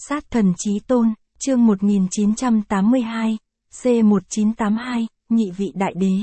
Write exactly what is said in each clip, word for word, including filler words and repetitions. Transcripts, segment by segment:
Sát thần chí tôn, chương một nghìn chín trăm tám mươi hai, C một chín tám hai, nhị vị đại đế.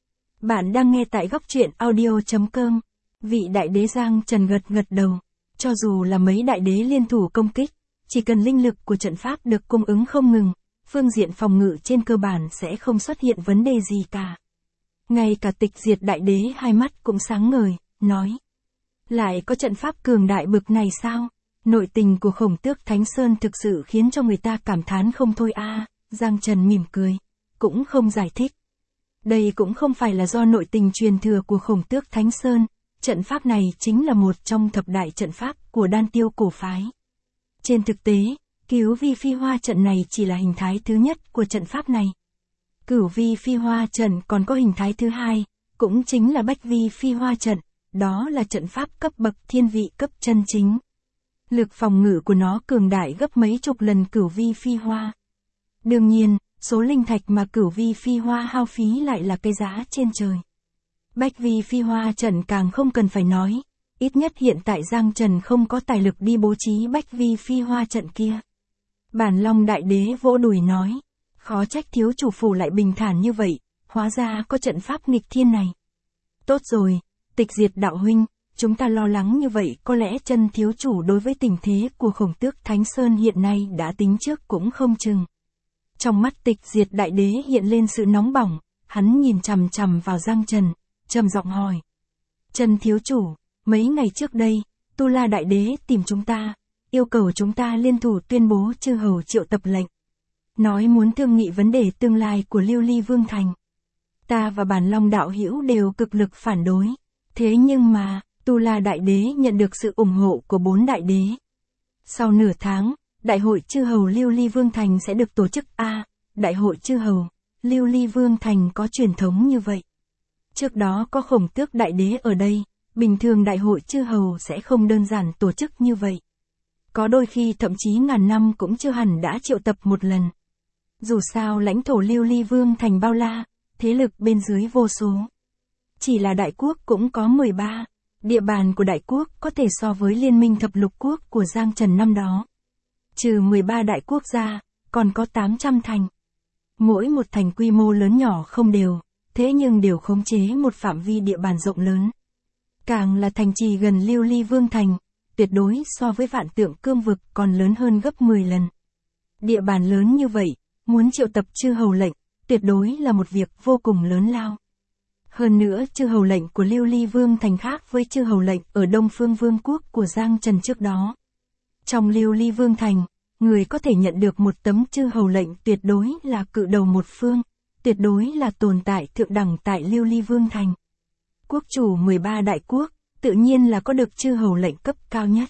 Bạn đang nghe tại góc truyện audio.com. Vị đại đế Giang Trần gật gật đầu. Cho dù là mấy đại đế liên thủ công kích, chỉ cần linh lực của trận pháp được cung ứng không ngừng, phương diện phòng ngự trên cơ bản sẽ không xuất hiện vấn đề gì cả. Ngay cả Tịch Diệt đại đế hai mắt cũng sáng ngời, nói. Lại có trận pháp cường đại bực này sao? Nội tình của Khổng Tước Thánh Sơn thực sự khiến cho người ta cảm thán không thôi a. À, Giang Trần mỉm cười, cũng không giải thích. Đây cũng không phải là do nội tình truyền thừa của Khổng Tước Thánh Sơn, trận pháp này chính là một trong thập đại trận pháp của Đan Tiêu cổ phái. Trên thực tế, Cửu Vi Phi Hoa trận này chỉ là hình thái thứ nhất của trận pháp này. Cửu Vi Phi Hoa trận còn có hình thái thứ hai, cũng chính là Bách Vi Phi Hoa trận, đó là trận pháp cấp bậc thiên vị cấp chân chính. Lực phòng ngự của nó cường đại gấp mấy chục lần Cửu Vi Phi Hoa. Đương nhiên, số linh thạch mà Cửu Vi Phi Hoa hao phí lại là cái giá trên trời. Bách Vi Phi Hoa trận càng không cần phải nói, ít nhất hiện tại Giang Trần không có tài lực đi bố trí Bách Vi Phi Hoa trận kia. Bản Long đại đế vỗ đùi nói, khó trách thiếu chủ phủ lại bình thản như vậy, hóa ra có trận pháp nghịch thiên này. Tốt rồi, Tịch Diệt đạo huynh, chúng ta lo lắng như vậy có lẽ chân thiếu chủ đối với tình thế của Khổng Tước Thánh Sơn hiện nay đã tính trước cũng không chừng. Trong mắt Tịch Diệt đại đế hiện lên sự nóng bỏng, hắn nhìn chằm chằm vào Giang Trần, trầm giọng hỏi. Chân thiếu chủ, mấy ngày trước đây, Tu La đại đế tìm chúng ta, yêu cầu chúng ta liên thủ tuyên bố chư hầu triệu tập lệnh. Nói muốn thương nghị vấn đề tương lai của Lưu Ly Vương Thành. Ta và Bản Long đạo hữu đều cực lực phản đối. Thế nhưng mà, Tu La đại đế nhận được sự ủng hộ của bốn đại đế. Sau nửa tháng, Đại hội chư hầu Lưu Ly Vương Thành sẽ được tổ chức. A, à, Đại hội chư hầu, Lưu Ly Vương Thành có truyền thống như vậy. Trước đó có Khổng Tước đại đế ở đây, bình thường đại hội chư hầu sẽ không đơn giản tổ chức như vậy. Có đôi khi thậm chí ngàn năm cũng chưa hẳn đã triệu tập một lần. Dù sao lãnh thổ Lưu Ly Vương Thành bao la, thế lực bên dưới vô số. Chỉ là đại quốc cũng có mười ba, địa bàn của đại quốc có thể so với liên minh thập lục quốc của Giang Trần năm đó. Trừ mười ba đại quốc ra, còn có tám trăm thành. Mỗi một thành quy mô lớn nhỏ không đều, thế nhưng đều khống chế một phạm vi địa bàn rộng lớn. Càng là thành trì gần Lưu Ly Vương Thành, tuyệt đối so với Vạn Tượng Cương vực còn lớn hơn gấp mười lần. Địa bàn lớn như vậy, muốn triệu tập chư hầu lệnh, tuyệt đối là một việc vô cùng lớn lao. Hơn nữa chư hầu lệnh của Lưu Ly Vương Thành khác với chư hầu lệnh ở Đông Phương Vương quốc của Giang Trần trước đó. Trong Lưu Ly Vương Thành, người có thể nhận được một tấm chư hầu lệnh tuyệt đối là cự đầu một phương, tuyệt đối là tồn tại thượng đẳng tại Lưu Ly Vương Thành. Quốc chủ mười ba đại quốc, tự nhiên là có được chư hầu lệnh cấp cao nhất.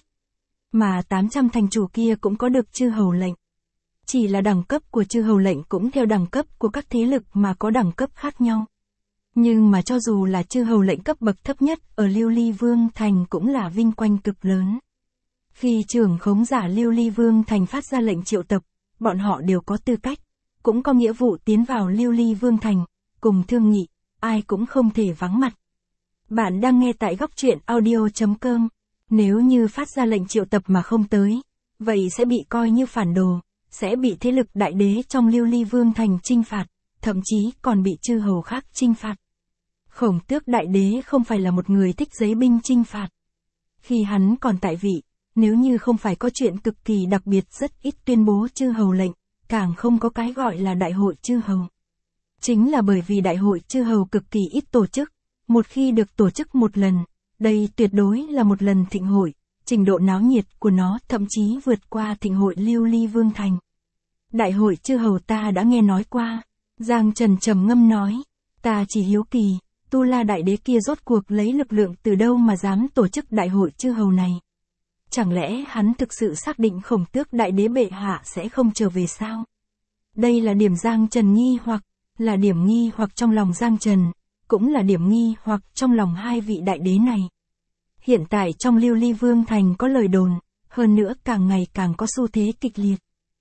Mà tám trăm thành chủ kia cũng có được chư hầu lệnh. Chỉ là đẳng cấp của chư hầu lệnh cũng theo đẳng cấp của các thế lực mà có đẳng cấp khác nhau. Nhưng mà cho dù là chư hầu lệnh cấp bậc thấp nhất ở Lưu Ly Vương Thành cũng là vinh quang cực lớn. Khi trưởng khống giả Lưu Ly Vương Thành phát ra lệnh triệu tập, bọn họ đều có tư cách, cũng có nghĩa vụ tiến vào Lưu Ly Vương Thành, cùng thương nghị, ai cũng không thể vắng mặt. Bạn đang nghe tại góc truyện audio.com, nếu như phát ra lệnh triệu tập mà không tới, vậy sẽ bị coi như phản đồ, sẽ bị thế lực đại đế trong Lưu Ly Vương Thành trinh phạt, thậm chí còn bị chư hầu khác trinh phạt. Khổng Tước đại đế không phải là một người thích giấy binh trinh phạt. Khi hắn còn tại vị, nếu như không phải có chuyện cực kỳ đặc biệt rất ít tuyên bố chư hầu lệnh, càng không có cái gọi là đại hội chư hầu. Chính là bởi vì đại hội chư hầu cực kỳ ít tổ chức, một khi được tổ chức một lần, đây tuyệt đối là một lần thịnh hội, trình độ náo nhiệt của nó thậm chí vượt qua thịnh hội Lưu Ly Vương Thành. Đại hội chư hầu ta đã nghe nói qua, Giang Trần trầm ngâm nói, ta chỉ hiếu kỳ, Tu La đại đế kia rốt cuộc lấy lực lượng từ đâu mà dám tổ chức đại hội chư hầu này. Chẳng lẽ hắn thực sự xác định Khổng Tước đại đế bệ hạ sẽ không trở về sao? Đây là điểm Giang Trần nghi hoặc, là điểm nghi hoặc trong lòng Giang Trần, cũng là điểm nghi hoặc trong lòng hai vị đại đế này. Hiện tại trong Lưu Ly Vương Thành có lời đồn, hơn nữa càng ngày càng có xu thế kịch liệt.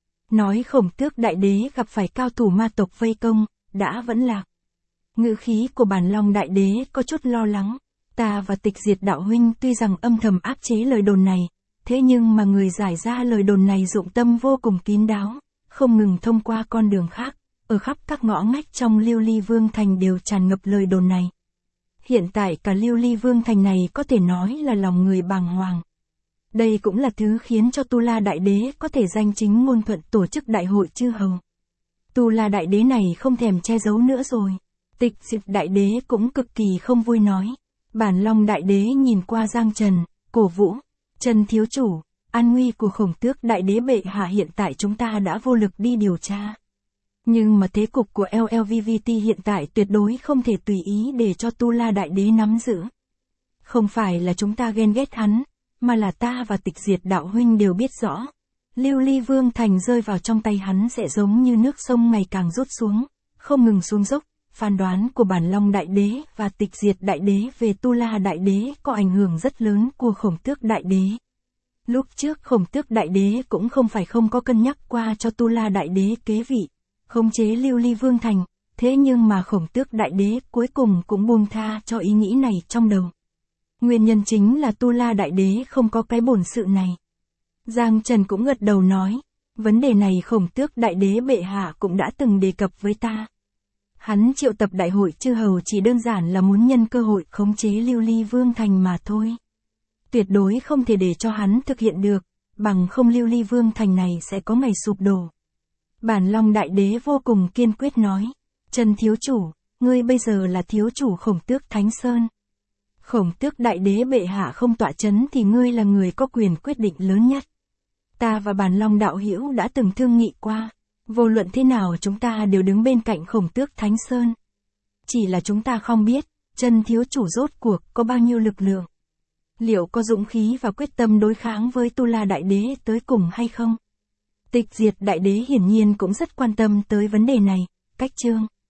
Nói Khổng Tước đại đế gặp phải cao thủ ma tộc vây công, đã vẫn lạc. Ngữ khí của Bản Long đại đế có chút lo lắng. Ta và Tịch Diệt đạo huynh tuy rằng âm thầm áp chế lời đồn này, thế nhưng mà người giải ra lời đồn này dụng tâm vô cùng kín đáo, không ngừng thông qua con đường khác, ở khắp các ngõ ngách trong Lưu Ly Vương Thành đều tràn ngập lời đồn này. Hiện tại cả Lưu Ly Vương Thành này có thể nói là lòng người bàng hoàng. Đây cũng là thứ khiến cho Tu La Đại Đế có thể danh chính ngôn thuận tổ chức đại hội chư hầu. Tu La Đại Đế này không thèm che giấu nữa rồi. Tịch Diệt Đại Đế cũng cực kỳ không vui nói. Bản Long Đại Đế nhìn qua Giang Trần, cổ vũ, Trần thiếu chủ, an nguy của Khổng Tước Đại Đế bệ hạ hiện tại chúng ta đã vô lực đi điều tra. Nhưng mà thế cục của lờ lờ vê vê tê hiện tại tuyệt đối không thể tùy ý để cho Tu La Đại Đế nắm giữ. Không phải là chúng ta ghen ghét hắn, mà là ta và Tịch Diệt đạo huynh đều biết rõ. Lưu Ly Vương Thành rơi vào trong tay hắn sẽ giống như nước sông ngày càng rút xuống, không ngừng xuống dốc. Phán đoán của Bản Long Đại Đế và Tịch Diệt Đại Đế về Tu La Đại Đế có ảnh hưởng rất lớn của Khổng Tước Đại Đế. Lúc trước Khổng Tước Đại Đế cũng không phải không có cân nhắc qua cho Tu La Đại Đế kế vị, khống chế Lưu Ly Vương Thành, thế nhưng mà Khổng Tước Đại Đế cuối cùng cũng buông tha cho ý nghĩ này trong đầu. Nguyên nhân chính là Tu La Đại Đế không có cái bổn sự này. Giang Trần cũng gật đầu nói, vấn đề này Khổng Tước Đại Đế bệ hạ cũng đã từng đề cập với ta. Hắn triệu tập đại hội chư hầu chỉ đơn giản là muốn nhân cơ hội khống chế Lưu Ly Vương Thành mà thôi. Tuyệt đối không thể để cho hắn thực hiện được, bằng không Lưu Ly Vương Thành này sẽ có ngày sụp đổ. Bản Long Đại Đế vô cùng kiên quyết nói, Trần thiếu chủ, ngươi bây giờ là thiếu chủ Khổng Tước Thánh Sơn. Khổng Tước Đại Đế bệ hạ không tọa chấn thì ngươi là người có quyền quyết định lớn nhất. Ta và Bản Long đạo hữu đã từng thương nghị qua. Vô luận thế nào chúng ta đều đứng bên cạnh Khổng Tước Thánh Sơn. Chỉ là chúng ta không biết, Trần thiếu chủ rốt cuộc có bao nhiêu lực lượng. Liệu có dũng khí và quyết tâm đối kháng với Tu La Đại Đế tới cùng hay không? Tịch Diệt Đại Đế hiển nhiên cũng rất quan tâm tới vấn đề này, cách chương.